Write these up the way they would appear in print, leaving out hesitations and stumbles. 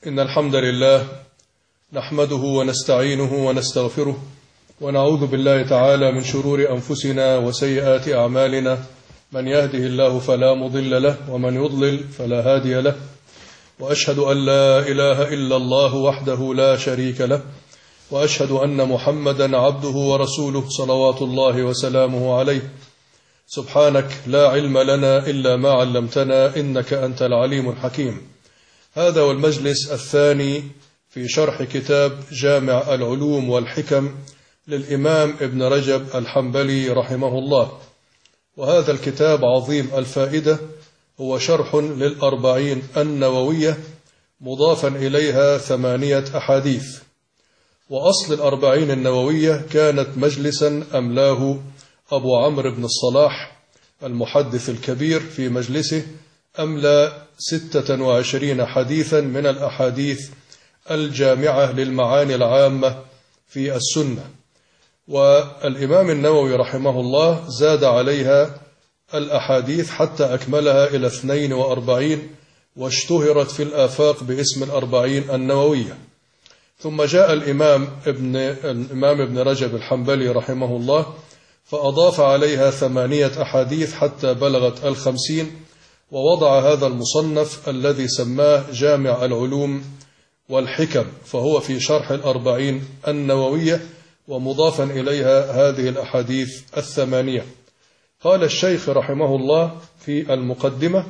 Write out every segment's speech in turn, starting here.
إن الحمد لله نحمده ونستعينه ونستغفره ونعوذ بالله تعالى من شرور أنفسنا وسيئات أعمالنا. من يهده الله فلا مضل له ومن يضلل فلا هادي له، وأشهد أن لا إله إلا الله وحده لا شريك له، وأشهد أن محمدا عبده ورسوله صلوات الله وسلامه عليه. سبحانك لا علم لنا إلا ما علمتنا إنك أنت العليم الحكيم. هذا والمجلس الثاني في شرح كتاب جامع العلوم والحكم للإمام ابن رجب الحنبلي رحمه الله، وهذا الكتاب عظيم الفائدة، هو شرح للأربعين النووية مضافا إليها 8 أحاديث. وأصل الأربعين النووية كانت مجلسا أملاه أبو عمرو بن الصلاح المحدث الكبير، في مجلسه أملى 26 حديثا من الأحاديث الجامعة للمعاني العامة في السنة. والإمام النووي رحمه الله زاد عليها الأحاديث حتى أكملها إلى 42، واشتهرت في الآفاق باسم الأربعين النووية. ثم جاء الإمام ابن رجب الحنبلي رحمه الله فأضاف عليها 8 أحاديث حتى بلغت 50، ووضع هذا المصنف الذي سماه جامع العلوم والحكم، فهو في شرح الأربعين النووية ومضافا إليها هذه الأحاديث 8. قال الشيخ رحمه الله في المقدمة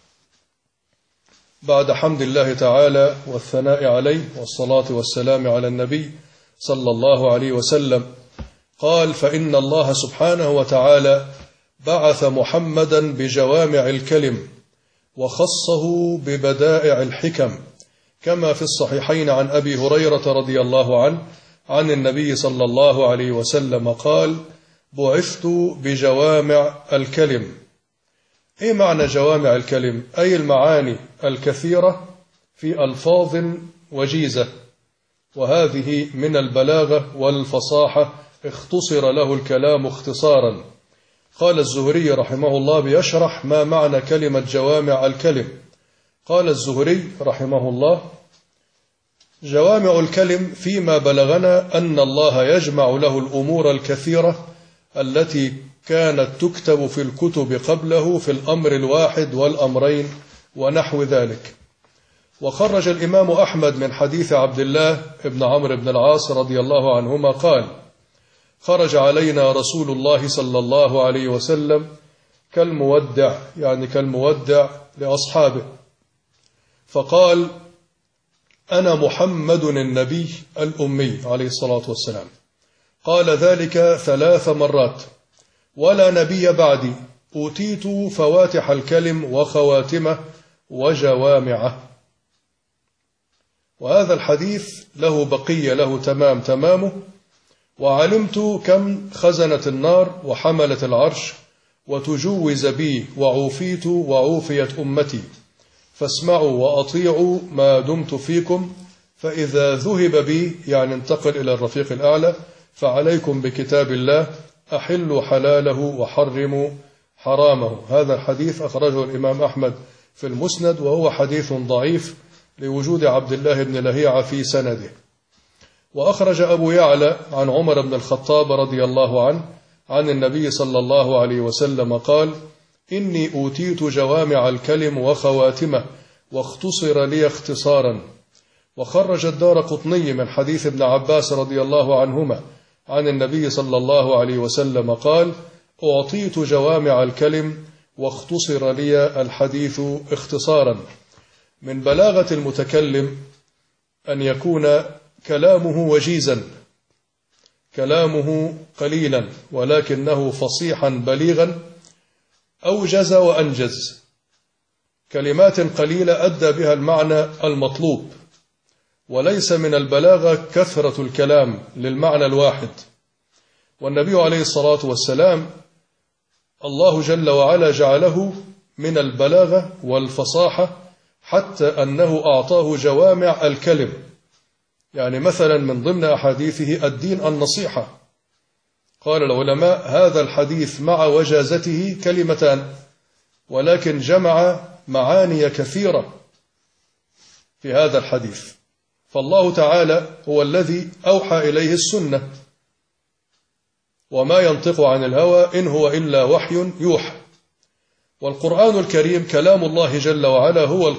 بعد حمد الله تعالى والثناء عليه والصلاة والسلام على النبي صلى الله عليه وسلم، قال: فإن الله سبحانه وتعالى بعث محمدا بجوامع الكلم وخصه ببدائع الحكم، كما في الصحيحين عن أبي هريرة رضي الله عنه عن النبي صلى الله عليه وسلم قال: بعثت بجوامع الكلم. إيه معنى جوامع الكلم؟ أي المعاني الكثيرة في ألفاظ وجيزة، وهذه من البلاغة والفصاحة، اختصر له الكلام اختصارا. قال الزهري رحمه الله بيشرح ما معنى كلمة جوامع الكلم، قال الزهري رحمه الله: جوامع الكلم فيما بلغنا أن الله يجمع له الأمور الكثيرة التي كانت تكتب في الكتب قبله في الأمر الواحد والأمرين ونحو ذلك. وخرج الإمام أحمد من حديث عبد الله بن عمرو بن العاص رضي الله عنهما قال: خرج علينا رسول الله صلى الله عليه وسلم كالمودع، يعني كالمودع لأصحابه، فقال: أنا محمد النبي الأمي عليه الصلاة والسلام. قال ذلك 3 مرات: ولا نبي بعدي، أوتيت فواتح الكلم وخواتمه وجوامعه. وهذا الحديث له بقية، له تمامه. وعلمت كم خزنة النار وحملة العرش وتجوز بي وعوفيت وعوفيت أمتي، فاسمعوا وأطيعوا ما دمت فيكم، فإذا ذهب بي، يعني انتقل إلى الرفيق الأعلى، فعليكم بكتاب الله، أحلوا حلاله وحرموا حرامه. هذا الحديث أخرجه الإمام أحمد في المسند، وهو حديث ضعيف لوجود عبد الله بن لهيعة في سنده. وأخرج أبو يعلى عن عمر بن الخطاب رضي الله عنه عن النبي صلى الله عليه وسلم قال: إني أوتيت جوامع الكلم وخواتمه واختصر لي اختصارا. وخرج الدارقطني من حديث ابن عباس رضي الله عنهما عن النبي صلى الله عليه وسلم قال: أعطيت جوامع الكلم واختصر لي الحديث اختصارا. من بلاغة المتكلم أن يكون كلامه وجيزا، كلامه قليلا ولكنه فصيحا بليغا، أوجز وأنجز، كلمات قليلة أدى بها المعنى المطلوب. وليس من البلاغة كثرة الكلام للمعنى الواحد. والنبي عليه الصلاة والسلام الله جل وعلا جعله من البلاغة والفصاحة، حتى أنه أعطاه جوامع الكلم. يعني مثلا من ضمن أحاديثه الدين النصيحة. قال العلماء: هذا الحديث مع وجازته 2 كلمات، ولكن جمع معاني كثيرة. في هذا الحديث. فالله تعالى هو الذي أوحى إليه السنة، وما ينطق عن الهوى إن هو إلا وحي يوحى. والقرآن الكريم كلام الله جل وعلا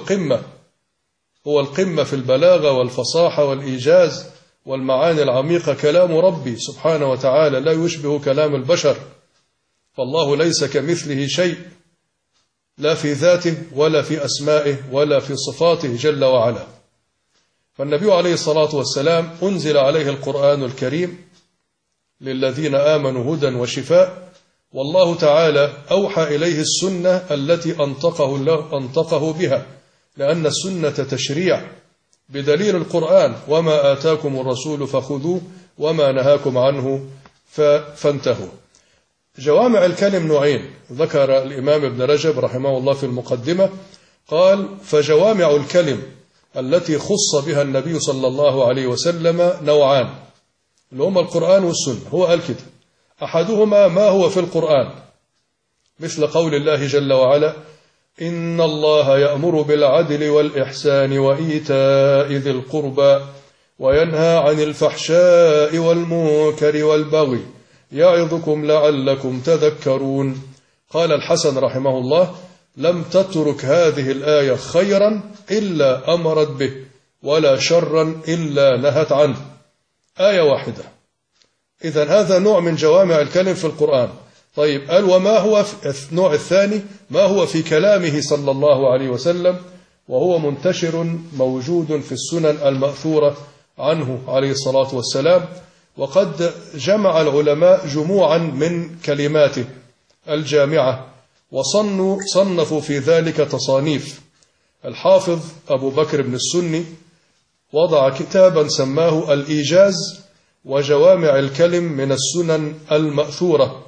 هو القمة في البلاغة والفصاحة والإيجاز والمعاني العميقة. كلام ربي سبحانه وتعالى لا يشبه كلام البشر، فالله ليس كمثله شيء، لا في ذاته ولا في أسمائه ولا في صفاته جل وعلا. فالنبي عليه الصلاة والسلام أنزل عليه القرآن الكريم للذين آمنوا هدى وشفاء، والله تعالى أوحى إليه السنة التي أنطقه بها، لأن السنة تشريع بدليل القرآن: وما آتاكم الرسول فخذوه وما نهاكم عنه فانتهوا. جوامع الكلم نوعين، ذكر الإمام ابن رجب رحمه الله في المقدمة، قال: فجوامع الكلم التي خص بها النبي صلى الله عليه وسلم نوعان، اللي هما القرآن والسنة. هو قال كده: أحدهما ما هو في القرآن، مثل قول الله جل وعلا: إن الله يأمر بالعدل والإحسان وإيتاء ذي القربى وينهى عن الفحشاء والمنكر والبغي يعظكم لعلكم تذكرون. قال الحسن رحمه الله: لم تترك هذه الآية خيرا إلا أمرت به، ولا شرا إلا نهت عنه. آية واحدة. إذن هذا نوع من جوامع الكلم في القرآن. طيب، قال: وما هو النوع الثاني؟ ما هو في كلامه صلى الله عليه وسلم، وهو منتشر موجود في السنن المأثورة عنه عليه الصلاة والسلام. وقد جمع العلماء جموعا من كلماته الجامعة، وصنفوا في ذلك تصانيف. الحافظ أبو بكر بن السني وضع كتابا سماه الإيجاز وجوامع الكلم من السنن المأثورة.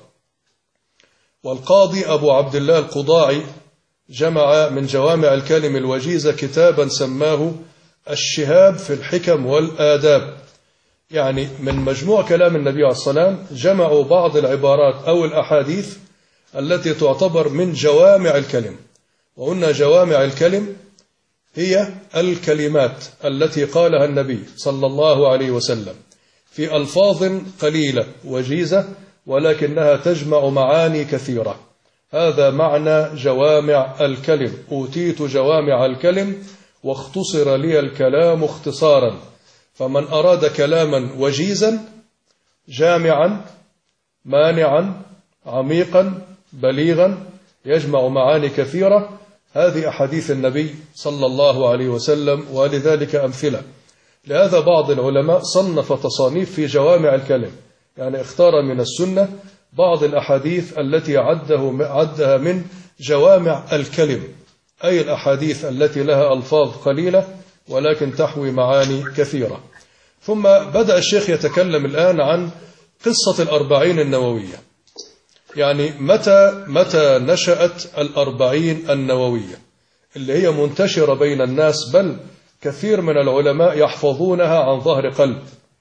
والقاضي أبو عبد الله القضاعي جمع من جوامع الكلم الوجيزة كتابا سماه الشهاب في الحكم والآداب. يعني من مجموع كلام النبي عليه الصلاة والسلام جمعوا بعض العبارات أو الأحاديث التي تعتبر من جوامع الكلم. وقلنا جوامع الكلم هي الكلمات التي قالها النبي صلى الله عليه وسلم في ألفاظ قليلة وجيزة، ولكنها تجمع معاني كثيرة. هذا معنى جوامع الكلم. أوتيت جوامع الكلم واختصر لي الكلام اختصارا. فمن أراد كلاما وجيزا جامعا مانعا عميقا بليغا يجمع معاني كثيرة، هذه أحاديث النبي صلى الله عليه وسلم، ولذلك أمثلة. لهذا بعض العلماء صنف تصانيف في جوامع الكلم، يعني اختار من السنة بعض الأحاديث التي عدها من جوامع الكلم، أي الأحاديث التي لها ألفاظ قليلة ولكن تحوي معاني كثيرة. ثم بدأ الشيخ يتكلم الآن عن قصة الأربعين النووية. يعني متى نشأت الأربعين النووية اللي هي منتشرة بين الناس، بل كثير من العلماء يحفظونها عن ظهر قلب.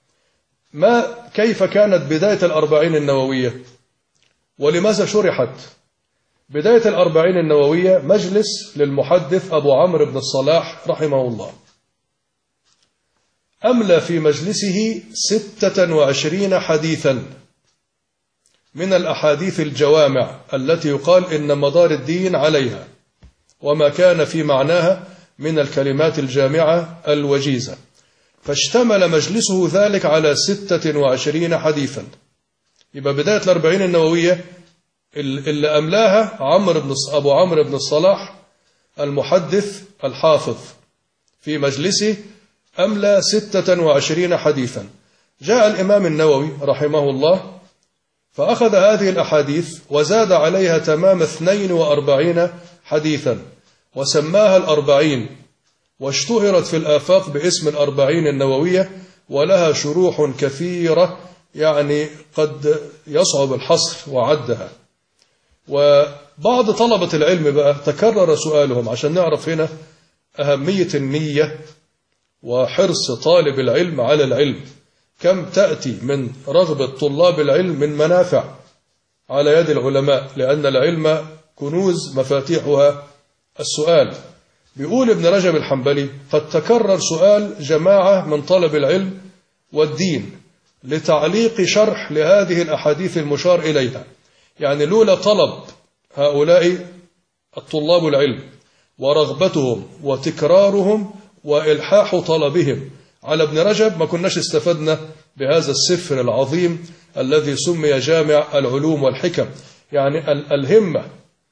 كيف كانت بداية الأربعين النووية؟ ولماذا شرحت؟ بداية الأربعين النووية مجلس للمحدث أبو عمرو بن الصلاح رحمه الله، أملى في مجلسه 26 حديثا من الأحاديث الجوامع التي يقال إن مدار الدين عليها، وما كان في معناها من الكلمات الجامعة الوجيزة. فاشتمل مجلسه ذلك على 26 حديثا. يبقى بداية الأربعين النووية اللي أملاها أبو عمرو بن الصلاح المحدث الحافظ في مجلسه، أملى 26 حديثا. جاء الإمام النووي رحمه الله فأخذ هذه الأحاديث وزاد عليها تمام 42 حديثا، وسماها الأربعين، واشتهرت في الآفاق باسم الأربعين النووية، ولها شروح كثيرة يعني قد يصعب الحصر وعدها. وبعض طلبة العلم بقى تكرر سؤالهم، عشان نعرف هنا أهمية النية وحرص طالب العلم على العلم. كم تأتي من رغبة طلاب العلم من منافع على يد العلماء، لأن العلم كنوز مفاتيحها السؤال. بيقول ابن رجب الحنبلي: قد تكرر سؤال جماعة من طلب العلم والدين لتعليق شرح لهذه الأحاديث المشار إليها. يعني لولا طلب هؤلاء الطلاب العلم ورغبتهم وتكرارهم وإلحاح طلبهم على ابن رجب ما كناش استفدنا بهذا السفر العظيم الذي سمي جامع العلوم والحكم. يعني الهمة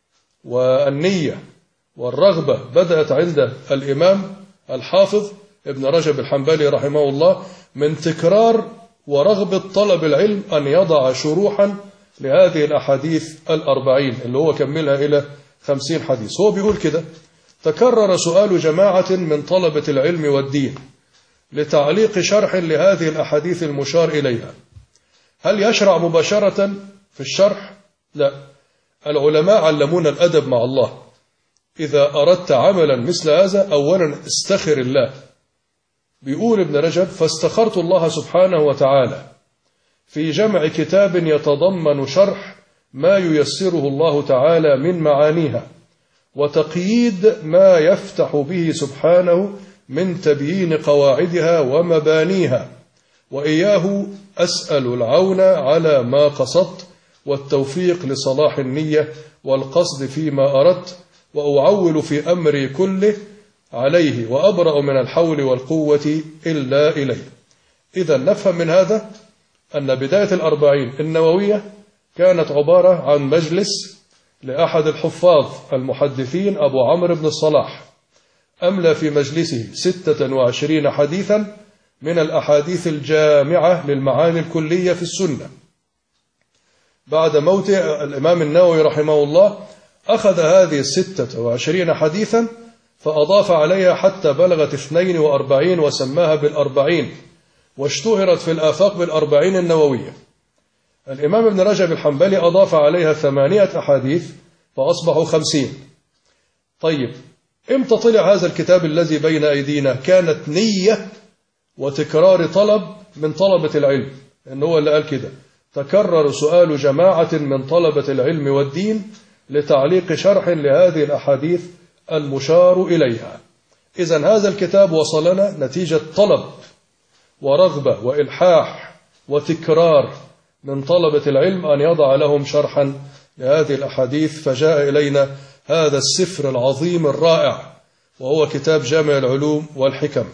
والنية والرغبة بدأت عند الإمام الحافظ ابن رجب الحنبلي رحمه الله من تكرار ورغبة طلب العلم أن يضع شروحا لهذه الأحاديث 40 اللي هو كملها إلى 50 حديث. هو بيقول كده: تكرر سؤال جماعة من طلبة العلم والدين لتعليق شرح لهذه الأحاديث المشار إليها. هل يشرع مباشرة في الشرح؟ لا، العلماء علمونا الأدب مع الله. إذا أردت عملا مثل هذا أولا استخر الله. بيقول ابن رجب: فاستخرت الله سبحانه وتعالى في جمع كتاب يتضمن شرح ما ييسره الله تعالى من معانيها وتقييد ما يفتح به سبحانه من تبيين قواعدها ومبانيها، وإياه أسأل العون على ما قصدت والتوفيق لصلاح النية والقصد فيما أردت، وأعول في أمري كله عليه وأبرأ من الحول والقوة إلا إليه. إذا نفهم من هذا أن بداية 40 النووية كانت عبارة عن مجلس لأحد الحفاظ المحدثين أبو عمرو بن الصلاح، أملى في مجلسه 26 حديثا من الأحاديث الجامعة للمعاني الكلية في السنة. بعد موت الإمام النووي رحمه الله أخذ هذه 26 حديثا فأضاف عليها حتى بلغت 42 وسماها بال40 واشتهرت في الآفاق بال40 النووية. الإمام ابن رجب الحنبلي أضاف عليها 8 أحاديث فأصبحوا 50. طيب، إمتى طلع هذا الكتاب الذي بين أيدينا؟ كانت نية وتكرار طلب من طلبة العلم، إنه هو اللي قال كده: تكرر سؤال جماعة من طلبة العلم والدين لتعليق شرح لهذه الأحاديث المشار إليها. إذن هذا الكتاب وصلنا نتيجة طلب ورغبة وإلحاح وتكرار من طلبة العلم أن يضع لهم شرحا لهذه الأحاديث، فجاء إلينا هذا السفر العظيم الرائع وهو كتاب جامع العلوم والحكم.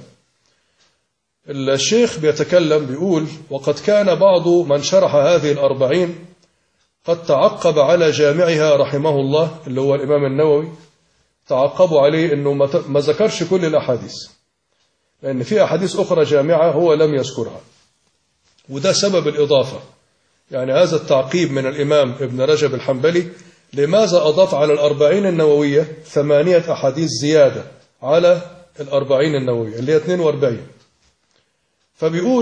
الشيخ بيتكلم بيقول: وقد كان بعض من شرح هذه 40 قد تعقب على جامعها رحمه الله اللي هو الإمام النووي، تعقبوا عليه أنه ما ذكرش كل الأحاديث، لأن في أحاديث أخرى جامعة هو لم يذكرها، وده سبب الإضافة. يعني هذا التعقيب من الإمام ابن رجب الحنبلي. لماذا أضاف على 40 النووية 8 أحاديث زيادة على 40 النووية اللي هي 42؟ فبيقول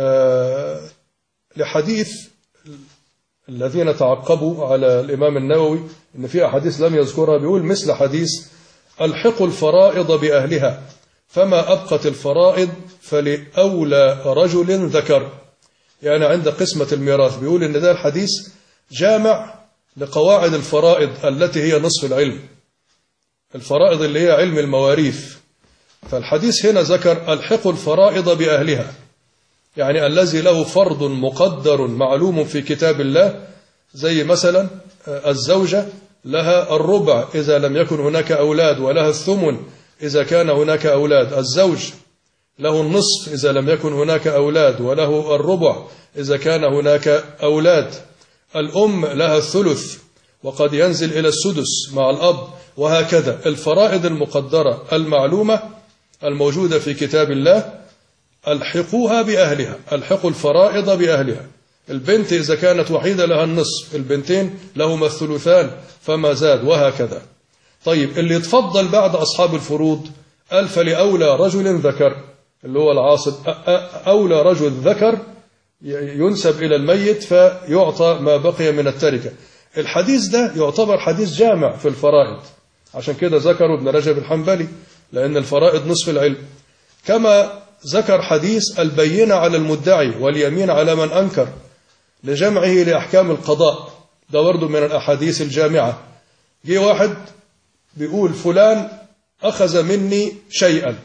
لحديث الذين تعقبوا على الإمام النووي إن في أحاديث لم يذكرها، بيقول: مثل حديث ألحقوا الفرائض بأهلها فما أبقت الفرائض فلأولى رجل ذكر. يعني عند قسمة الميراث بيقول إن ده الحديث جامع لقواعد الفرائض التي هي نصف العلم، الفرائض اللي هي علم المواريث. فالحديث هنا ذكر ألحقوا الفرائض بأهلها، يعني الذي له فرض مقدر معلوم في كتاب الله، زي مثلا الزوجة لها الربع إذا لم يكن هناك أولاد، ولها الثمن إذا كان هناك أولاد. الزوج له النصف إذا لم يكن هناك أولاد، وله الربع إذا كان هناك أولاد. الأم لها الثلث وقد ينزل إلى السدس مع الأب، وهكذا. الفرائض المقدرة المعلومة الموجودة في كتاب الله ألحقوها بأهلها، ألحقوا الفرائض بأهلها. البنت إذا كانت وحيدة لها النصف، البنتين لهما الثلثان فما زاد، وهكذا. طيب، اللي يتفضل بعد أصحاب الفروض قال: فلأولى رجل ذكر، اللي هو العاصب، أولى رجل ذكر ينسب إلى الميت فيعطى ما بقي من التركة. الحديث ده يعتبر حديث جامع في الفرائض، عشان كده ذكروا ابن رجب الحنبلي، لأن الفرائض نصف العلم. كما ذكر حديث البينة على المدعي واليمين على من أنكر لجمعه لأحكام القضاء، ده برضه من الأحاديث الجامعة. جه واحد بيقول: فلان أخذ مني شيئا.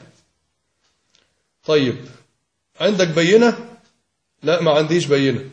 طيب عندك بينة؟ لا ما عنديش بينة.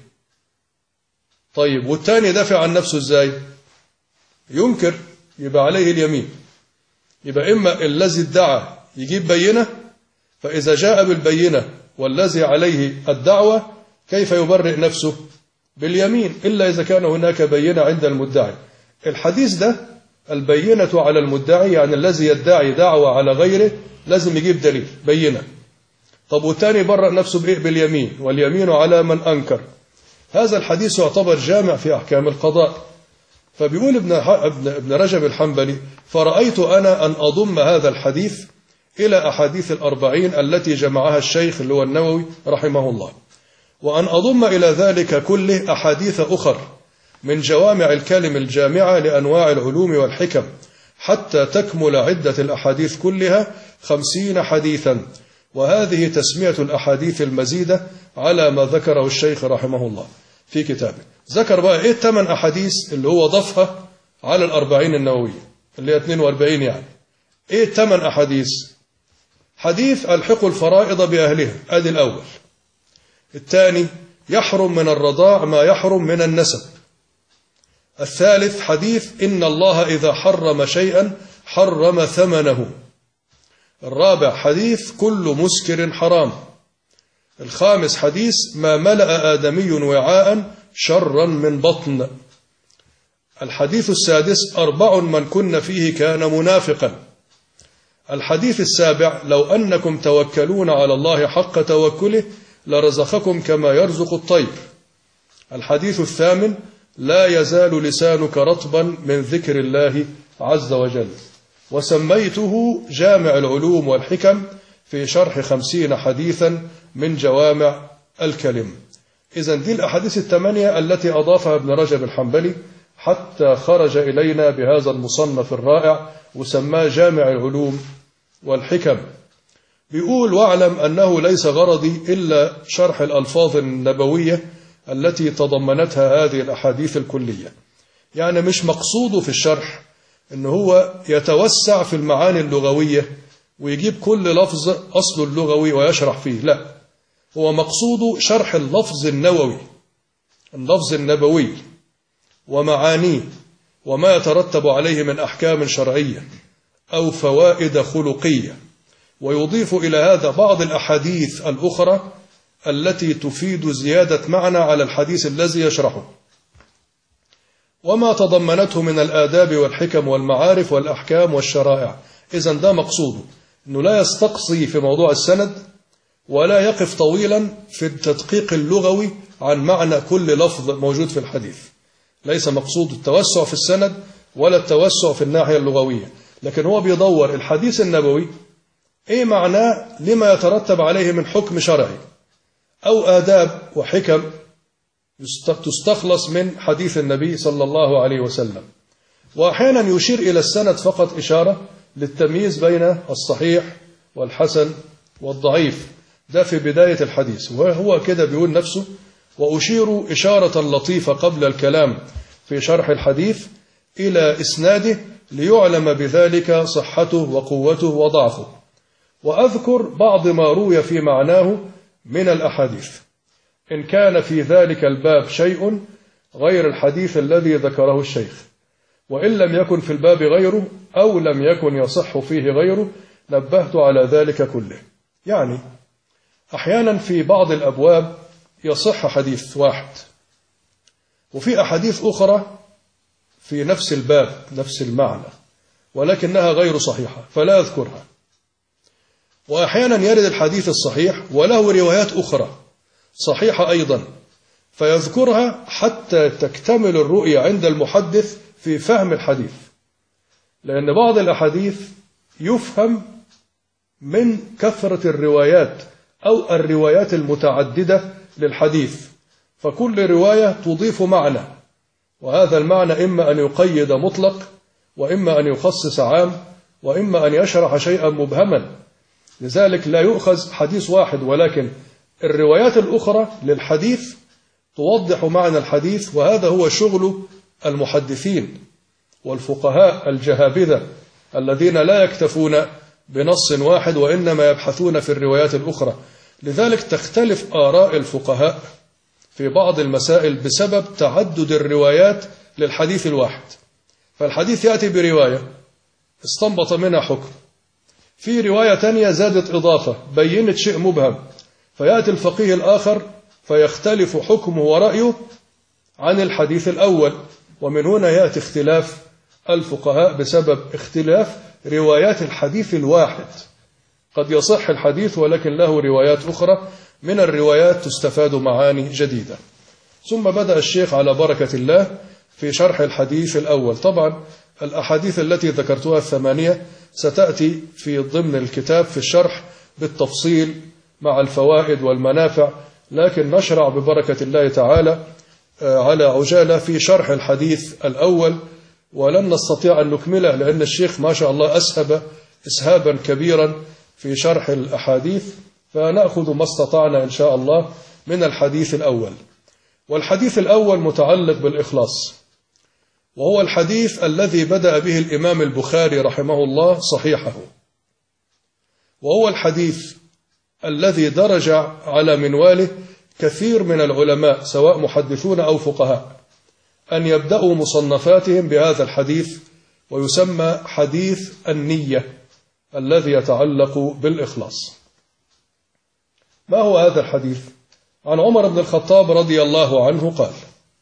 طيب والتاني دافع عن نفسه ازاي؟ ينكر، يبقى عليه اليمين. يبقى إما الذي ادعى يجيب بينة، فإذا جاء بالبينة والذي عليه الدعوة كيف يبرئ نفسه؟ باليمين، إلا إذا كان هناك بينة عند المدعي. الحديث ده البينة على المدعي، يعني الذي يدعي دعوة على غيره لازم يجيب دليل بينة. طب والتاني برأ نفسه بإيه؟ باليمين، واليمين على من أنكر. هذا الحديث يعتبر جامع في أحكام القضاء. فبيقول ابن رجب الحنبلي: فرأيت أنا أن أضم هذا الحديث إلى أحاديث الأربعين التي جمعها الشيخ اللي هو النووي رحمه الله، وأن أضم إلى ذلك كله أحاديث أخر من جوامع الكلم الجامعة لأنواع العلوم والحكم، حتى تكمل عدة الأحاديث كلها 50 حديثا. وهذه تسمية الأحاديث المزيدة على ما ذكره الشيخ رحمه الله في كتابه. ذكر بقى إيه 8 أحاديث اللي هو ضفها على الأربعين النووية اللي هي 42 يعني. إيه 8 أحاديث؟ حديث ألحقوا الفرائض بأهلها، أدي الأول. الثاني: يحرم من الرضاع ما يحرم من النسب. الثالث: حديث إن الله إذا حرم شيئا حرم ثمنه. الرابع: حديث كل مسكر حرام. الخامس: حديث ما ملأ آدمي وعاء شرا من بطن. الحديث السادس: 4 من كن فيه كان منافقا. الحديث السابع: لو أنكم توكلون على الله حق توكله لرزقكم كما يرزق الطير. الحديث الثامن: لا يزال لسانك رطبا من ذكر الله عز وجل. وسميته جامع العلوم والحكم في شرح 50 حديثا من جوامع الكلم. إذن دي الأحاديث 8 التي أضافها ابن رجب الحنبلي حتى خرج إلينا بهذا المصنف الرائع وسماه جامع العلوم والحكم. بيقول: واعلم أنه ليس غرضي إلا شرح الألفاظ النبوية التي تضمنتها هذه الأحاديث الكلية. يعني مش مقصوده في الشرح أنه هو يتوسع في المعاني اللغوية ويجيب كل لفظ أصله اللغوي ويشرح فيه، لا، هو مقصوده شرح اللفظ النووي، اللفظ النبوي ومعانيه وما يترتب عليه من أحكام شرعية أو فوائد خلقية، ويضيف إلى هذا بعض الأحاديث الأخرى التي تفيد زيادة معنى على الحديث الذي يشرحه، وما تضمنته من الآداب والحكم والمعارف والأحكام والشرائع. إذن ده مقصوده، أنه لا يستقصي في موضوع السند ولا يقف طويلا في التدقيق اللغوي عن معنى كل لفظ موجود في الحديث. ليس مقصود التوسع في السند ولا التوسع في الناحية اللغوية، لكن هو بيدور الحديث النبوي إيه معناه لما يترتب عليه من حكم شرعي أو آداب وحكم تستخلص من حديث النبي صلى الله عليه وسلم. وأحيانا يشير إلى السند فقط إشارة للتمييز بين الصحيح والحسن والضعيف، ده في بداية الحديث، وهو كده بيقول نفسه: وأشير إشارة لطيفة قبل الكلام في شرح الحديث إلى إسناده ليعلم بذلك صحته وقوته وضعفه، وأذكر بعض ما روي في معناه من الأحاديث، إن كان في ذلك الباب شيء غير الحديث الذي ذكره الشيخ، وإن لم يكن في الباب غيره أو لم يكن يصح فيه غيره نبهت على ذلك كله. يعني أحيانا في بعض الأبواب يصح حديث واحد، وفي أحاديث أخرى في نفس الباب نفس المعنى ولكنها غير صحيحة فلا أذكرها. وأحيانا يرد الحديث الصحيح وله روايات أخرى صحيحة أيضا فيذكرها حتى تكتمل الرؤية عند المحدث في فهم الحديث، لأن بعض الأحاديث يفهم من كثرة الروايات أو الروايات المتعددة للحديث، فكل رواية تضيف معنى، وهذا المعنى إما أن يقيد مطلق وإما أن يخصص عام وإما أن يشرح شيئا مبهما. لذلك لا يؤخذ حديث واحد، ولكن الروايات الأخرى للحديث توضح معنى الحديث، وهذا هو شغل المحدثين والفقهاء الجهابذة الذين لا يكتفون بنص واحد وإنما يبحثون في الروايات الأخرى. لذلك تختلف آراء الفقهاء في بعض المسائل بسبب تعدد الروايات للحديث الواحد. فالحديث يأتي برواية استنبط منها حكم، في رواية تانية زادت إضافة بينت شيء مبهم، فيأتي الفقيه الآخر فيختلف حكمه ورأيه عن الحديث الأول. ومن هنا يأتي اختلاف الفقهاء بسبب اختلاف روايات الحديث الواحد. قد يصح الحديث ولكن له روايات أخرى، من الروايات تستفاد معاني جديدة. ثم بدأ الشيخ على بركة الله في شرح الحديث الأول. طبعا الأحاديث التي ذكرتها 8 ستأتي في ضمن الكتاب في الشرح بالتفصيل مع الفوائد والمنافع، لكن نشرع ببركة الله تعالى على عجالة في شرح الحديث الأول، ولن نستطيع أن نكمله لأن الشيخ ما شاء الله أسهب إسهابا كبيرا في شرح الأحاديث، فنأخذ ما استطعنا إن شاء الله من الحديث الأول. والحديث الأول متعلق بالإخلاص، وهو الحديث الذي بدأ به الإمام البخاري رحمه الله صحيحه، وهو الحديث الذي درج على منواله كثير من العلماء سواء محدثون أو فقهاء أن يبدأوا مصنفاتهم بهذا الحديث، ويسمى حديث النية الذي يتعلق بالإخلاص. ما هو هذا الحديث؟ عن عمر بن الخطاب رضي الله عنه قال: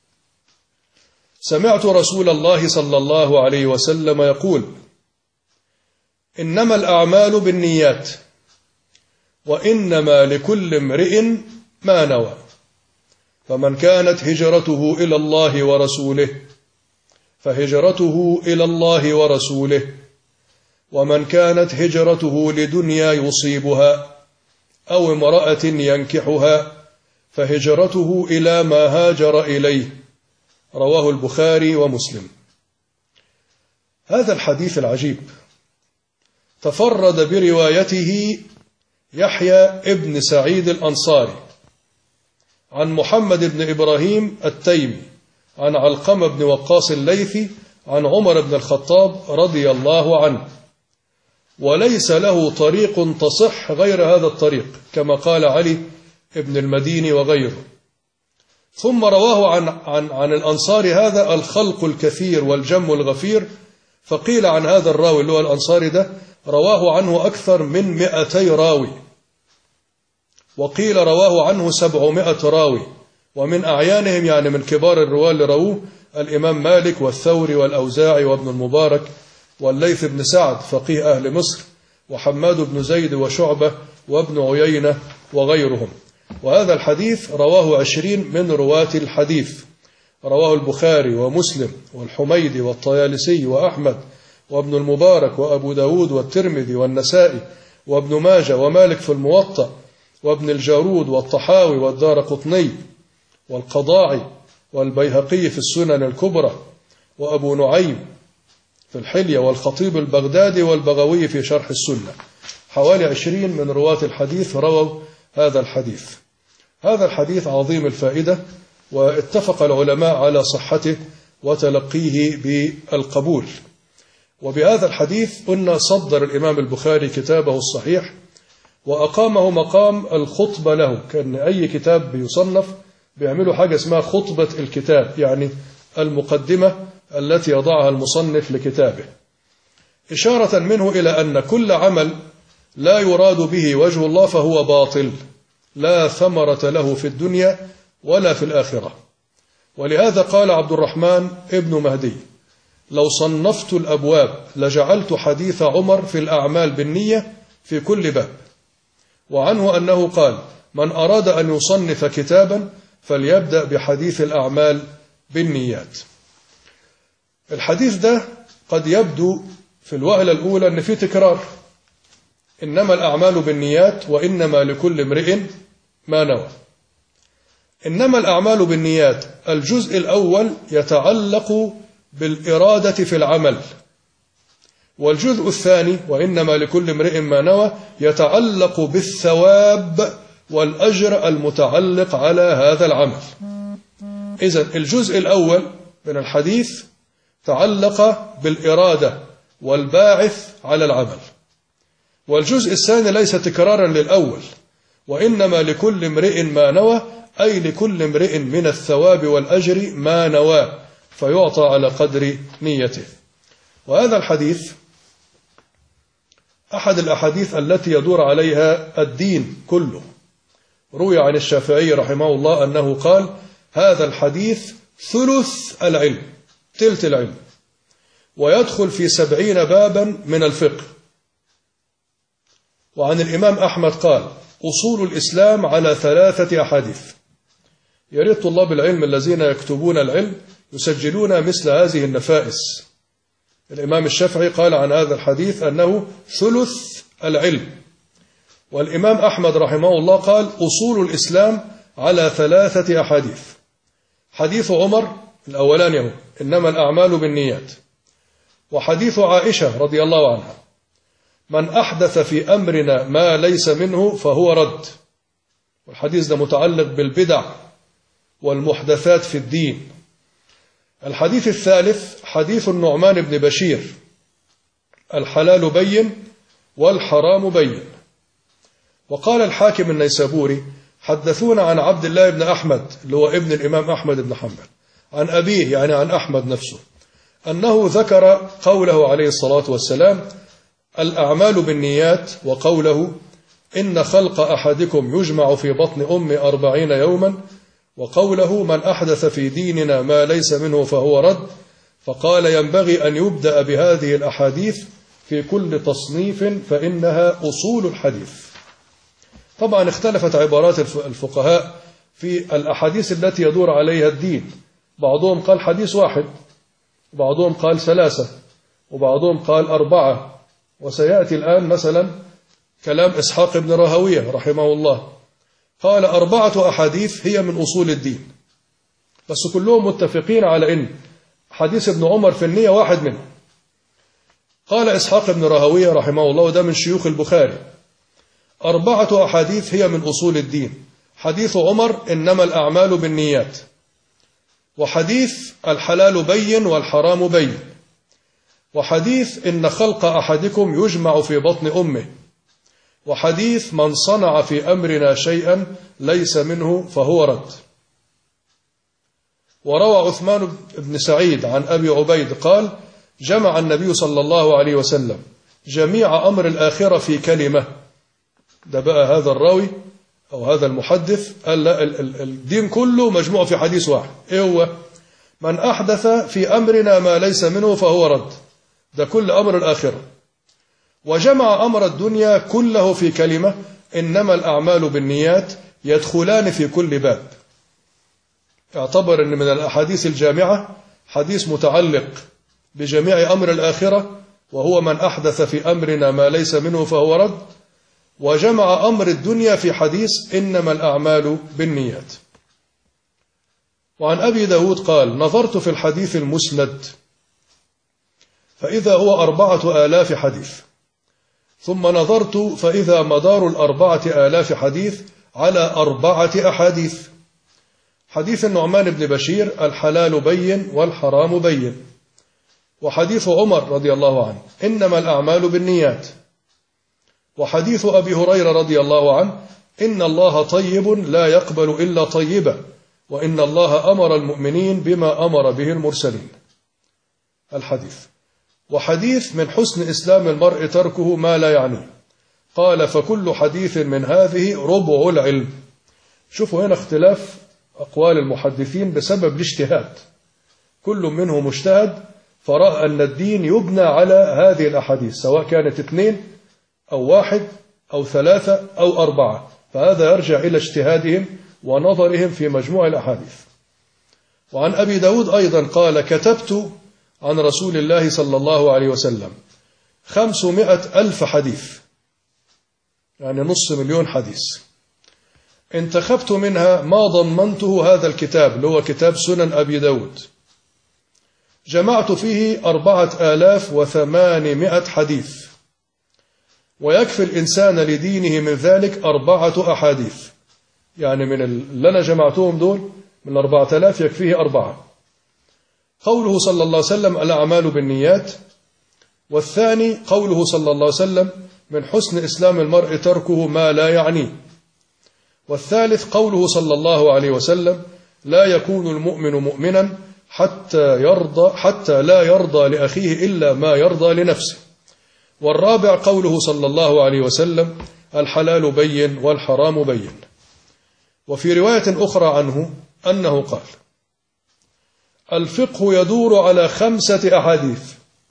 سمعت رسول الله صلى الله عليه وسلم يقول: إنما الأعمال بالنيات وإنما لكل امرئ ما نوى، فمن كانت هجرته إلى الله ورسوله فهجرته إلى الله ورسوله، ومن كانت هجرته لدنيا يصيبها أو امرأة ينكحها فهجرته إلى ما هاجر إليه. رواه البخاري ومسلم. هذا الحديث العجيب تفرد بروايته يحيى ابن سعيد الأنصاري عن محمد بن إبراهيم التيمي عن علقمة بن وقاص الليثي عن عمر بن الخطاب رضي الله عنه، وليس له طريق تصح غير هذا الطريق كما قال علي بن المديني وغيره. ثم رواه عن الأنصاري هذا الخلق الكثير والجم الغفير، فقيل عن هذا الراوي اللي هو الأنصاري ده رواه عنه أكثر من 200 راوي، وقيل رواه عنه 700 راوي، ومن أعيانهم يعني من كبار الرواة اللي رووه الإمام مالك والثوري والأوزاعي وابن المبارك والليث بن سعد فقيه أهل مصر وحماد بن زيد وشعبة وابن عيينة وغيرهم. وهذا الحديث رواه 20 من رواة الحديث، رواه البخاري ومسلم والحميدي والطيالسي وأحمد وابن المبارك وأبو داود والترمذي والنسائي وابن ماجه ومالك في الموطأ وابن الجارود والطحاوي والدارقطني والقضاعي والبيهقي في السنن الكبرى وأبو نعيم في الحلية والخطيب البغدادي والبغوي في شرح السنة. حوالي 20 من رواة الحديث رووا هذا الحديث. هذا الحديث عظيم الفائدة، واتفق العلماء على صحته وتلقيه بالقبول. وبهذا الحديث قلنا صدر الإمام البخاري كتابه الصحيح وأقامه مقام الخطبة له، كان أي كتاب بيصنف بيعملوا حاجة اسمها خطبة الكتاب، يعني المقدمة التي يضعها المصنف لكتابه، إشارة منه إلى أن كل عمل لا يراد به وجه الله فهو باطل، لا ثمرة له في الدنيا ولا في الآخرة. ولهذا قال عبد الرحمن ابن مهدي: لو صنفت الأبواب لجعلت حديث عمر في الأعمال بالنية في كل باب. وعنه أنه قال: من أراد أن يصنف كتابا فليبدأ بحديث الأعمال بالنيات. الحديث ده قد يبدو في الوهلة الأولى أن فيه تكرار، إنما الأعمال بالنيات وإنما لكل امرئ ما نوى. إنما الأعمال بالنيات الجزء الأول يتعلق بالإرادة في العمل، والجزء الثاني وإنما لكل امرئ ما نوى يتعلق بالثواب والأجر المتعلق على هذا العمل. إذن الجزء الأول من الحديث تعلق بالإرادة والباعث على العمل. والجزء الثاني ليس تكرارا للأول، وإنما لكل امرئ ما نوى، أي لكل امرئ من الثواب والأجر ما نوى، فيعطى على قدر نيته. وهذا الحديث أحد الأحاديث التي يدور عليها الدين كله. روي عن الشافعي رحمه الله أنه قال: هذا الحديث ثلث العلم، تلت العلم، ويدخل في 70 بابا من الفقه. وعن الإمام أحمد قال: أصول الإسلام على 3 أحاديث. يا ريت طلاب العلم الذين يكتبون العلم يسجلون مثل هذه النفائس. الإمام الشافعي قال عن هذا الحديث أنه ثلث العلم، والإمام أحمد رحمه الله قال: أصول الإسلام على 3 أحاديث. حديث عمر الأولاني هو إنما الأعمال بالنيات، وحديث عائشة رضي الله عنها: من أحدث في أمرنا ما ليس منه فهو رد. والحديث ده متعلق بالبدع والمحدثات في الدين. الحديث الثالث حديث النعمان بن بشير: الحلال بين والحرام بين. وقال الحاكم النيسابوري: حدثونا عن عبد الله بن أحمد اللي هو ابن الإمام أحمد بن حنبل عن أبيه، يعني عن أحمد نفسه، أنه ذكر قوله عليه الصلاة والسلام: الأعمال بالنيات، وقوله: إن خلق أحدكم يجمع في بطن أمه 40 يوما، وقوله: من أحدث في ديننا ما ليس منه فهو رد. فقال: ينبغي أن يبدأ بهذه الأحاديث في كل تصنيف فإنها أصول الحديث. طبعا اختلفت عبارات الفقهاء في الأحاديث التي يدور عليها الدين. بعضهم قال حديث واحد، وبعضهم قال 3، وبعضهم قال 4. وسيأتي الآن مثلا كلام إسحاق بن راهويه رحمه الله، قال 4 أحاديث هي من أصول الدين، بس كلهم متفقين على أن حديث ابن عمر في النية واحد منهم. قال إسحاق بن راهويه رحمه الله، وده من شيوخ البخاري: 4 أحاديث هي من أصول الدين: حديث عمر إنما الأعمال بالنيات، وحديث الحلال بين والحرام بين، وحديث إن خلق أحدكم يجمع في بطن أمه، وحديث من صنع في أمرنا شيئا ليس منه فهو رد. وروى عثمان بن سعيد عن أبي عبيد قال: جمع النبي صلى الله عليه وسلم جميع أمر الآخرة في كلمة. ده بقى هذا الراوي أو هذا المحدث قال: لا، الدين كله مجموع في حديث واحد. إيه هو؟ من أحدث في أمرنا ما ليس منه فهو رد. ده كل أمر الآخرة. وجمع أمر الدنيا كله في كلمة: إنما الأعمال بالنيات، يدخلان في كل باب. اعتبر أن من الأحاديث الجامعة حديث متعلق بجميع أمر الآخرة، وهو من أحدث في أمرنا ما ليس منه فهو رد. وجمع أمر الدنيا في حديث إنما الأعمال بالنيات. وعن أبي داود قال: نظرت في الحديث المسند فإذا هو 4000 حديث، ثم نظرت فإذا مدار 4000 حديث على 4 أحاديث: حديث النعمان بن بشير: الحلال بين والحرام بين، وحديث عمر رضي الله عنه: إنما الأعمال بالنيات، وحديث أبي هريرة رضي الله عنه: إن الله طيب لا يقبل إلا طيبا، وإن الله أمر المؤمنين بما أمر به المرسلين. الحديث. وحديث من حسن إسلام المرء تركه ما لا يعنيه. قال: فكل حديث من هذه ربع العلم. شوفوا هنا اختلاف أقوال المحدثين بسبب الاجتهاد، كل منهم مجتهد فرأى أن الدين يبنى على هذه الأحاديث، سواء كانت 2 أو 1 أو 3 أو 4، فهذا يرجع إلى اجتهادهم ونظرهم في مجموع الأحاديث. وعن أبي داود أيضا قال: كتبت عن رسول الله صلى الله عليه وسلم 500,000 حديث، يعني 500,000 حديث، انتخبت منها ما ضمنته هذا الكتاب اللي هو كتاب سنن أبي داود، جمعت فيه 4800 حديث، ويكفي الإنسان لدينه من ذلك 4 أحاديث، يعني من اللي أنا جمعتهم دول من 4000 يكفيه 4. قوله صلى الله عليه وسلم: الأعمال بالنيات، والثاني قوله صلى الله عليه وسلم من حسن إسلام المرء تركه ما لا يعنيه. والثالث قوله صلى الله عليه وسلم لا يكون المؤمن مؤمنا حتى لا يرضى لأخيه إلا ما يرضى لنفسه. والرابع قوله صلى الله عليه وسلم الحلال بين والحرام بين. وفي رواية أخرى عنه أنه قال الفقه يدور على 5 أحاديث: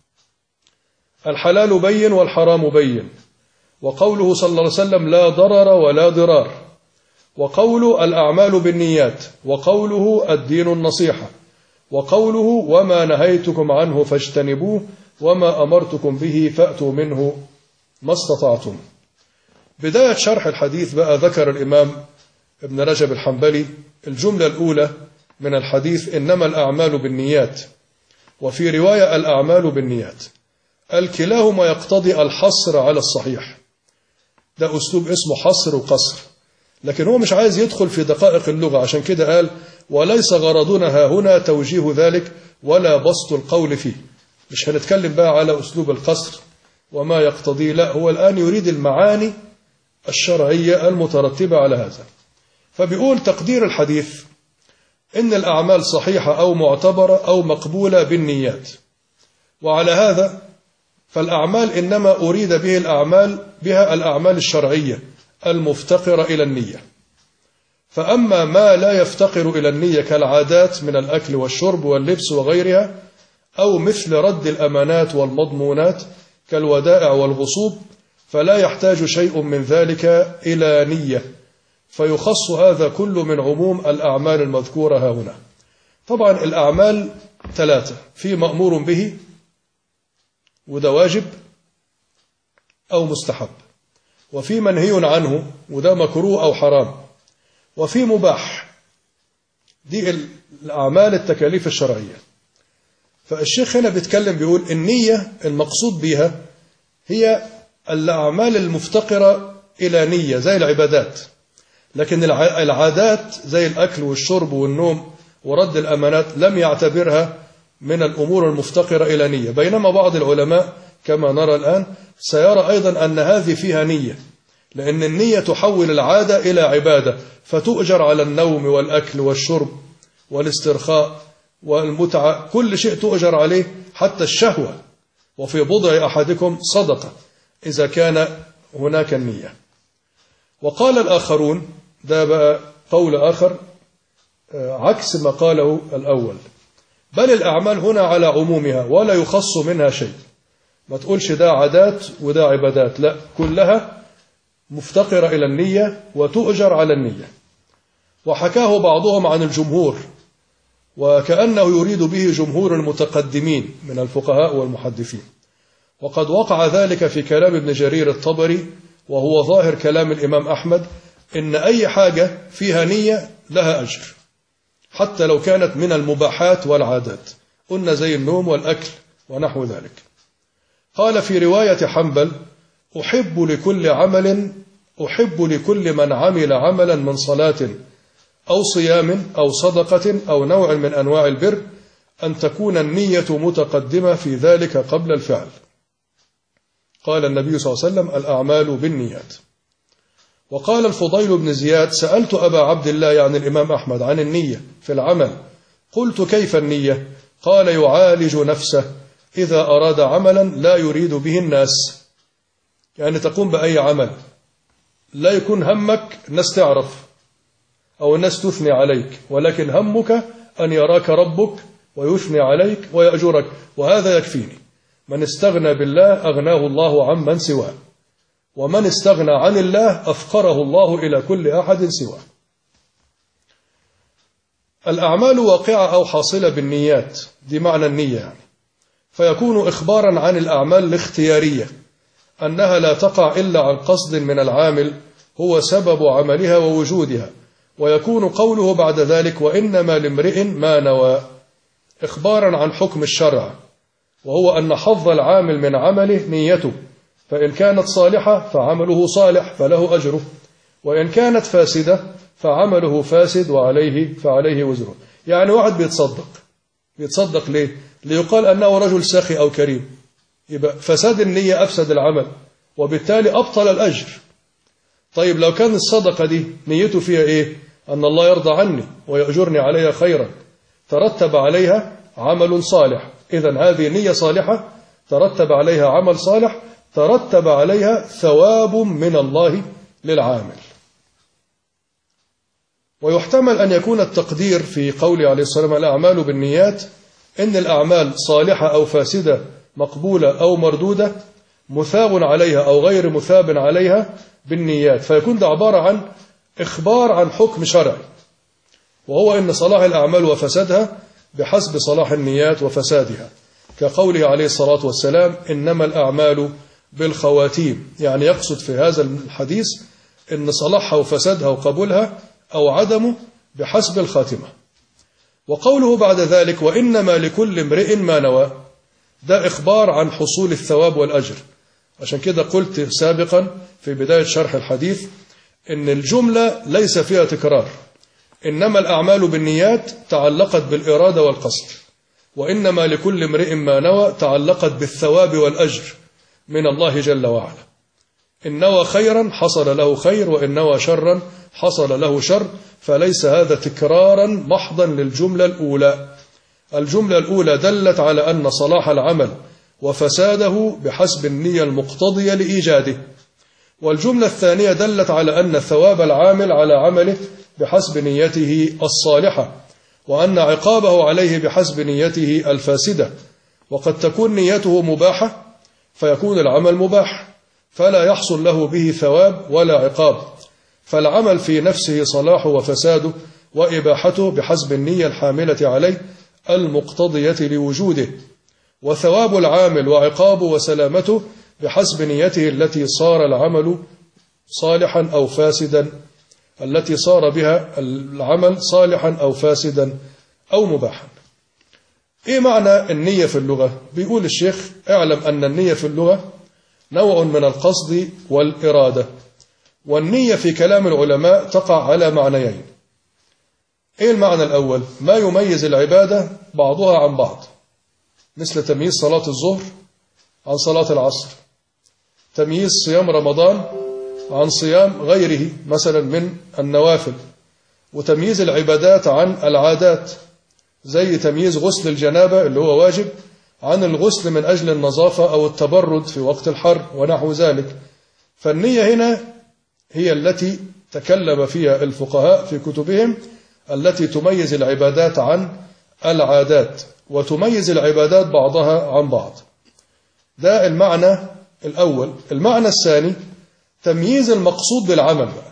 الحلال بين والحرام بين، وقوله صلى الله عليه وسلم لا ضرر ولا ضرار، وقوله الأعمال بالنيات، وقوله الدين النصيحة، وقوله وما نهيتكم عنه فاجتنبوه وما أمرتكم به فأتوا منه ما استطعتم. بداية شرح الحديث بقى ذكر الإمام ابن رجب الحنبلي الجملة الأولى من الحديث إنما الأعمال بالنيات، وفي رواية الأعمال بالنيات. الكلاهما يقتضي الحصر على الصحيح، ده أسلوب اسمه حصر وقصر، لكن هو مش عايز يدخل في دقائق اللغة، عشان كده قال وليس غرضنا ها هنا توجيه ذلك ولا بسط القول فيه. مش هنتكلم بقى على أسلوب القصر وما يقتضيه، لا، هو الآن يريد المعاني الشرعية المترتبة على هذا. فبيقول تقدير الحديث إن الأعمال صحيحة أو معتبرة أو مقبولة بالنيات، وعلى هذا فالأعمال إنما أريد بها الأعمال الشرعية المفتقرة إلى النية. فأما ما لا يفتقر إلى النية كالعادات من الأكل والشرب واللبس وغيرها، أو مثل رد الأمانات والمضمونات كالودائع والغصوب، فلا يحتاج شيء من ذلك إلى نية، فيخص هذا كل من عموم الأعمال المذكورة ها هنا. طبعا الأعمال 3: في مأمور به وده واجب أو مستحب، وفي منهي عنه وده مكروه أو حرام، وفي مباح. دي الأعمال التكاليف الشرعية. فالشيخ هنا بيتكلم بيقول النية المقصود بها هي الأعمال المفتقرة إلى نية زي العبادات، لكن العادات زي الأكل والشرب والنوم ورد الأمانات لم يعتبرها من الأمور المفتقرة إلى نية، بينما بعض العلماء كما نرى الآن سيرى أيضا أن هذه فيها نية، لأن النية تحول العادة إلى عبادة، فتؤجر على النوم والأكل والشرب والاسترخاء والمتعة، كل شيء تؤجر عليه حتى الشهوة. وفي بضع أحدكم صدقة إذا كان هناك النية. وقال الآخرون، ده بقى قول آخر عكس ما قاله الأول، بل الأعمال هنا على عمومها ولا يخص منها شيء. ما تقولش ده عادات وده عبادات، لا، كلها مفتقرة إلى النية وتؤجر على النية. وحكاه بعضهم عن الجمهور، وكأنه يريد به جمهور المتقدمين من الفقهاء والمحدثين، وقد وقع ذلك في كلام ابن جرير الطبري، وهو ظاهر كلام الإمام أحمد، إن أي حاجة فيها نية لها أجر حتى لو كانت من المباحات والعادات، قلنا زي النوم والأكل ونحو ذلك. قال في رواية حنبل أحب لكل من عمل عملا من صلاة أو صيام أو صدقة أو نوع من أنواع البر أن تكون النية متقدمة في ذلك قبل الفعل. قال النبي صلى الله عليه وسلم الأعمال بالنيات. وقال الفضيل بن زياد سألت أبا عبد الله يعني الإمام أحمد عن النية في العمل، قلت كيف النية؟ قال يعالج نفسه إذا أراد عملا لا يريد به الناس، يعني تقوم بأي عمل لا يكون همك الناس تعرف أو الناس تثني عليك، ولكن همك أن يراك ربك ويثني عليك ويأجرك، وهذا يكفيني. من استغنى بالله أغناه الله عمن سواه، ومن استغنى عن الله أفقره الله إلى كل أحد سواه. الأعمال واقعة أو حاصلة بالنيات، دي معنى النية يعني. فيكون إخبارا عن الأعمال الاختيارية أنها لا تقع إلا عن قصد من العامل هو سبب عملها ووجودها، ويكون قوله بعد ذلك وإنما لامرئ ما نوى إخبارا عن حكم الشرع، وهو أن حظ العامل من عمله نيته، فإن كانت صالحة فعمله صالح فله أجره، وإن كانت فاسدة فعمله فاسد فعليه وزره. يعني واحد بيتصدق ليه؟ ليقال أنه رجل سخي أو كريم، يبقى فساد النية أفسد العمل، وبالتالي أبطل الأجر. طيب لو كان الصدقة دي نيته فيها إيه؟ أن الله يرضى عني ويأجرني عليها خيرا، ترتب عليها عمل صالح. إذن هذه نية صالحة ترتب عليها عمل صالح، ترتب عليها ثواب من الله للعامل. ويحتمل أن يكون التقدير في قوله عليه الصلاة والسلام الأعمال بالنيات إن الأعمال صالحة أو فاسدة، مقبولة أو مردودة، مثاب عليها أو غير مثاب عليها بالنيات، فيكون ده عبارة عن إخبار عن حكم شرعي، وهو إن صلاح الأعمال وفسادها بحسب صلاح النيات وفسادها، كقوله عليه الصلاة والسلام إنما الأعمال بالخواتيم، يعني يقصد في هذا الحديث إن صلاحها وفسادها وقبولها أو عدمه بحسب الخاتمة. وقوله بعد ذلك وإنما لكل امرئ ما نوى، ده إخبار عن حصول الثواب والأجر. عشان كده قلت سابقا في بداية شرح الحديث إن الجملة ليس فيها تكرار، إنما الأعمال بالنيات تعلقت بالإرادة والقصد، وإنما لكل امرئ ما نوى تعلقت بالثواب والأجر من الله جل وعلا. إن نوى خيرا حصل له خير، وإن نوى شرا حصل له شر، فليس هذا تكرارا محضا للجملة الأولى. الجملة الأولى دلت على أن صلاح العمل وفساده بحسب النية المقتضية لإيجاده، والجملة الثانية دلت على أن ثواب العامل على عمله بحسب نيته الصالحة، وأن عقابه عليه بحسب نيته الفاسدة. وقد تكون نيته مباحة فيكون العمل مباح فلا يحصل له به ثواب ولا عقاب، فالعمل في نفسه صلاحه وفساده وإباحته بحسب النية الحاملة عليه المقتضية لوجوده، وثواب العامل وعقابه وسلامته بحسب نيته التي صار العمل صالحا أو فاسدا، التي صار بها العمل صالحا أو فاسدا أو مباحا. إيه معنى النية في اللغة؟ بيقول الشيخ اعلم أن النية في اللغة نوع من القصد والإرادة، والنية في كلام العلماء تقع على معنيين. إيه المعنى الأول؟ ما يميز العبادة بعضها عن بعض، مثل تمييز صلاة الظهر عن صلاة العصر، تمييز صيام رمضان عن صيام غيره مثلا من النوافل، وتمييز العبادات عن العادات، زي تمييز غسل الجنابة اللي هو واجب عن الغسل من أجل النظافة أو التبرد في وقت الحر ونحو ذلك. فالنية هنا هي التي تكلم فيها الفقهاء في كتبهم، التي تميز العبادات عن العادات، وتميز العبادات بعضها عن بعض. ده المعنى الأول. المعنى الثاني تمييز المقصود بالعمل بقى.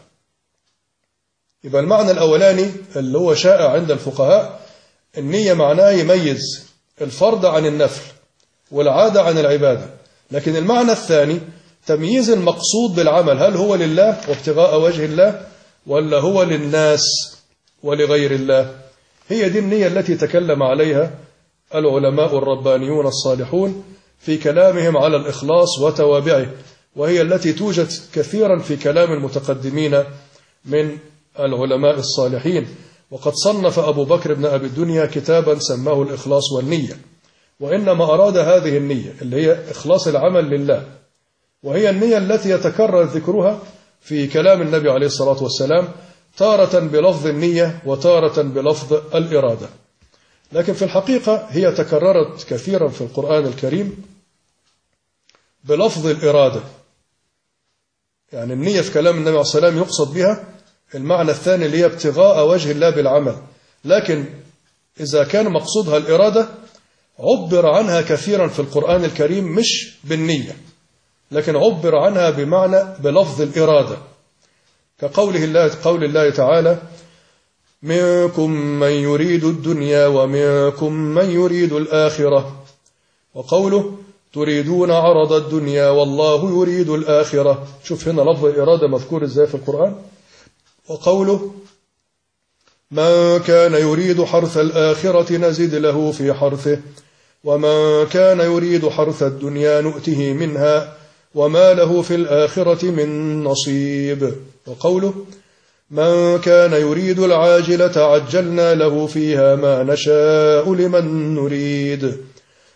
يبقى المعنى الأولاني اللي هو شائع عند الفقهاء، النية معناه يميز الفرض عن النفل والعادة عن العبادة. لكن المعنى الثاني تمييز المقصود بالعمل، هل هو لله وابتغاء وجه الله ولا هو للناس ولغير الله. هي دي النية التي تكلم عليها العلماء الربانيون الصالحون في كلامهم على الإخلاص وتوابعه، وهي التي توجد كثيرا في كلام المتقدمين من العلماء الصالحين. وقد صنف أبو بكر بن أبي الدنيا كتابا سماه الإخلاص والنية، وإنما أراد هذه النية اللي هي إخلاص العمل لله، وهي النية التي يتكرر ذكرها في كلام النبي عليه الصلاة والسلام، تارة بلفظ النية وتارة بلفظ الإرادة. لكن في الحقيقة هي تكررت كثيرا في القرآن الكريم بلفظ الإرادة. يعني النية في كلام النبي عليه الصلاة والسلام يقصد بها المعنى الثاني اللي هي ابتغاء وجه الله بالعمل، لكن إذا كان مقصودها الإرادة عبر عنها كثيرا في القرآن الكريم مش بالنية، لكن عبر عنها بمعنى بلفظ الإرادة، كقول الله تعالى منكم من يريد الدنيا ومنكم من يريد الآخرة، وقوله تريدون عرض الدنيا والله يريد الآخرة. شوف هنا لفظ الإرادة مذكور ازاي في القرآن. وقوله من كان يريد حرث الآخرة نزد له في حرثه ومن كان يريد حرث الدنيا نؤته منها وما له في الآخرة من نصيب. وقوله من كان يريد العاجلة عجلنا له فيها ما نشاء لمن نريد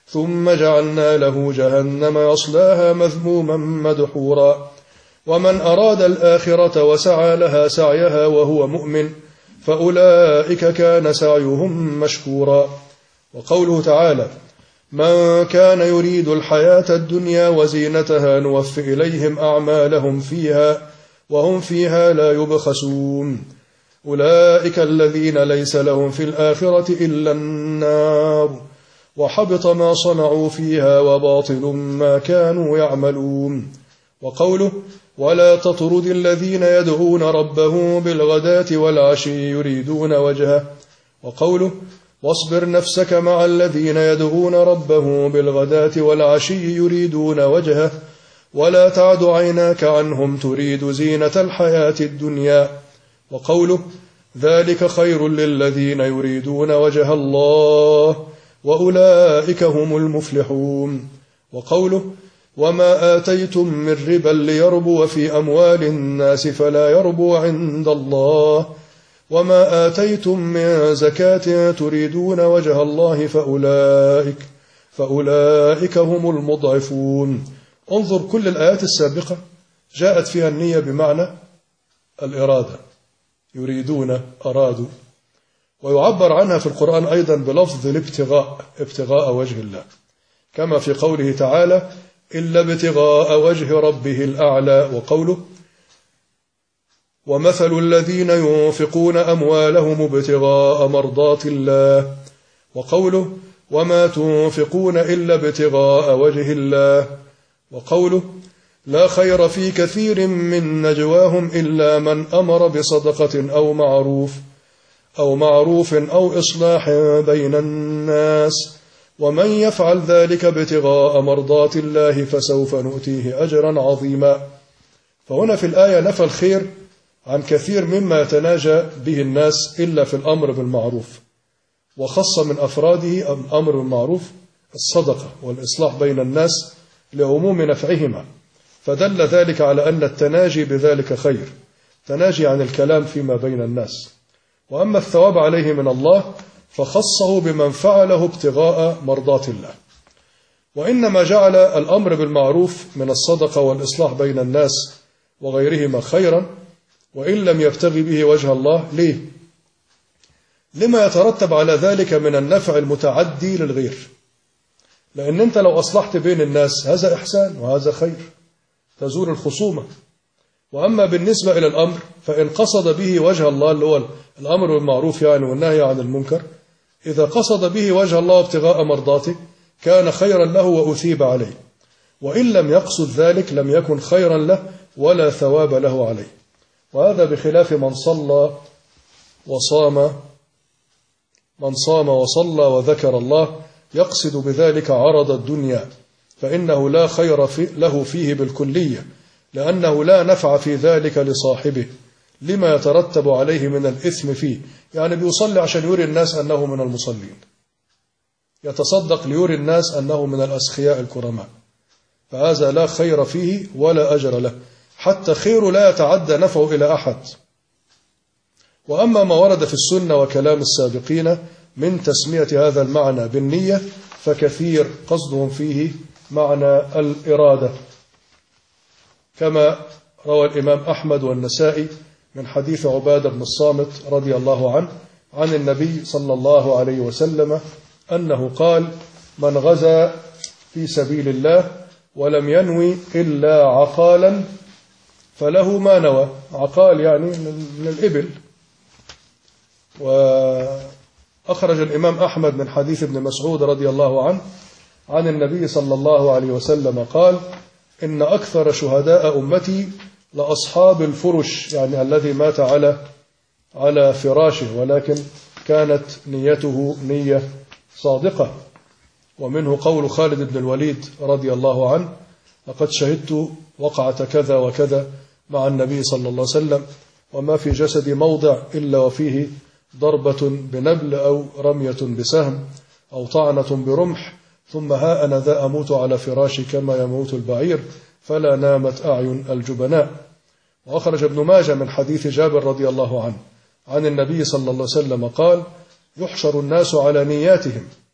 ثم جعلنا له جهنم يصلاها مذموما مدحورا ومن أراد الآخرة وسعى لها سعيها وهو مؤمن فأولئك كان سعيهم مشكورا. وقوله تعالى: من كان يريد الحياة الدنيا وزينتها نوف إليهم أعمالهم فيها وهم فيها لا يبخسون أولئك الذين ليس لهم في الآخرة إلا النار وحبط ما صنعوا فيها وباطل ما كانوا يعملون. وقوله: ولا تطرد الذين يدعون ربهم بالغداة والعشي يريدون وجهه. وقوله: واصبر نفسك مع الذين يدعون ربهم بالغداة والعشي يريدون وجهه ولا تعد عيناك عنهم تريد زينة الحياة الدنيا. وقوله: ذلك خير للذين يريدون وجه الله وأولئك هم المفلحون. وقوله: وما آتيتم من ربا ليربو في أموال الناس فلا يربو عند الله وما آتيتم من زكاة تريدون وجه الله فأولئك هم المضعفون. انظر، كل الآيات السابقة جاءت فيها النية بمعنى الإرادة، يريدون، أرادوا. ويعبر عنها في القرآن أيضا بلفظ الابتغاء، ابتغاء وجه الله، كما في قوله تعالى: إلا ابتغاء وجه ربه الأعلى. وقوله: ومثل الذين ينفقون أموالهم ابتغاء مرضات الله. وقوله: وما تنفقون إلا ابتغاء وجه الله. وقوله: لا خير في كثير من نجواهم إلا من أمر بصدقة أو معروف أو إصلاح بين الناس ومن يفعل ذلك ابتغاء مرضات الله فسوف نؤتيه أجرا عظيما. فهنا في الآية نفى الخير عن كثير مما يتناجى به الناس إلا في الأمر بالمعروف، وخص من أفراده الأمر بالمعروف الصدقة والإصلاح بين الناس لعموم نفعهما، فدل ذلك على أن التناجي بذلك خير، تناجي عن الكلام فيما بين الناس. وأما الثواب عليه من الله فخصه بمن فعله ابتغاء مرضات الله. وإنما جعل الأمر بالمعروف من الصدقة والإصلاح بين الناس وغيرهما خيرا وإن لم يبتغي به وجه الله. ليه؟ لما يترتب على ذلك من النفع المتعدي للغير، لأن أنت لو أصلحت بين الناس هذا إحسان وهذا خير، تزول الخصومة. وأما بالنسبة إلى الأمر فإن قصد به وجه الله، اللي هو الأمر بالمعروف يعني والنهي عن المنكر، إذا قصد به وجه الله ابتغاء مرضاته كان خيرا له وأثيب عليه، وإن لم يقصد ذلك لم يكن خيرا له ولا ثواب له عليه. وهذا بخلاف من صام وصلى وذكر الله يقصد بذلك عرض الدنيا، فإنه لا خير له فيه بالكلية، لأنه لا نفع في ذلك لصاحبه لما يترتب عليه من الإثم فيه. يعني بيصلي عشان يري الناس أنه من المصلين، يتصدق ليري الناس أنه من الأسخياء الكرماء، فهذا لا خير فيه ولا أجر له، حتى خير لا يتعدى نفعه إلى أحد. وأما ما ورد في السنة وكلام السابقين من تسمية هذا المعنى بالنية فكثير قصدهم فيه معنى الإرادة، كما روى الإمام أحمد والنسائي من حديث عبادة بن الصامت رضي الله عنه عن النبي صلى الله عليه وسلم أنه قال: من غزا في سبيل الله ولم ينوي إلا عقالا فله ما نوى. عقال يعني من الإبل. وأخرج الإمام أحمد من حديث ابن مسعود رضي الله عنه عن النبي صلى الله عليه وسلم قال: إن أكثر شهداء أمتي لأصحاب الفرش، يعني الذي مات على فراشه ولكن كانت نيته نية صادقة. ومنه قول خالد بن الوليد رضي الله عنه: لقد شهدت وقعة كذا وكذا مع النبي صلى الله عليه وسلم وما في جسدي موضع إلا وفيه ضربة بنبل أو رمية بسهم أو طعنة برمح، ثم ها أنا ذا أموت على فراشي كما يموت البعير فلا نامت أعين الجبناء. وأخرج ابن ماجه من حديث جابر رضي الله عنه عن النبي صلى الله عليه وسلم قال: يحشر الناس على نياتهم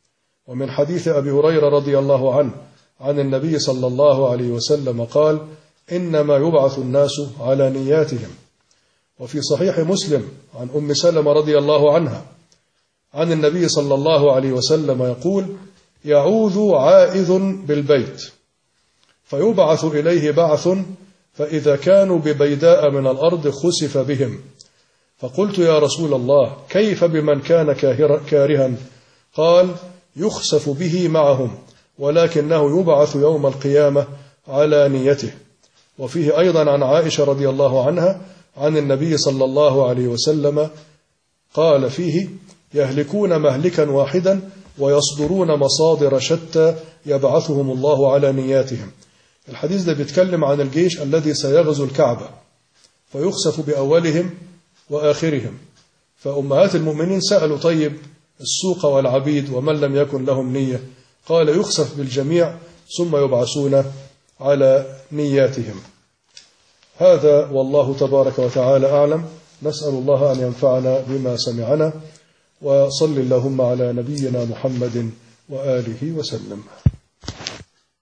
ومن حديث أبي هريرة رضي الله عنه عن النبي صلى الله عليه وسلم قال: إنما يبعث الناس على نياتهم. وفي صحيح مسلم عن أم سلمة رضي الله عنها عن النبي صلى الله عليه وسلم يقول: يعوذ عائذ بالبيت فيبعث إليه بعث، فإذا كانوا ببيداء من الأرض خسف بهم، فقلت: يا رسول الله، كيف بمن كان كارها؟ قال: يخسف به معهم، ولكنه يبعث يوم القيامة على نيته. وفيه أيضا عن عائشة رضي الله عنها عن النبي صلى الله عليه وسلم قال فيه: يهلكون مهلكا واحدا ويصدرون مصادر شتى يبعثهم الله على نياتهم. الحديث ده بيتكلم عن الجيش الذي سيغزو الكعبة، فيخسف بأولهم وآخرهم. فأمهات المؤمنين سألوا: طيب السوق والعبيد ومن لم يكن لهم نية؟ قال: يخسف بالجميع ثم يبعثون على نياتهم. هذا والله تبارك وتعالى أعلم. نسأل الله أن ينفعنا بما سمعنا، وصل اللهم على نبينا محمد وآله وسلم.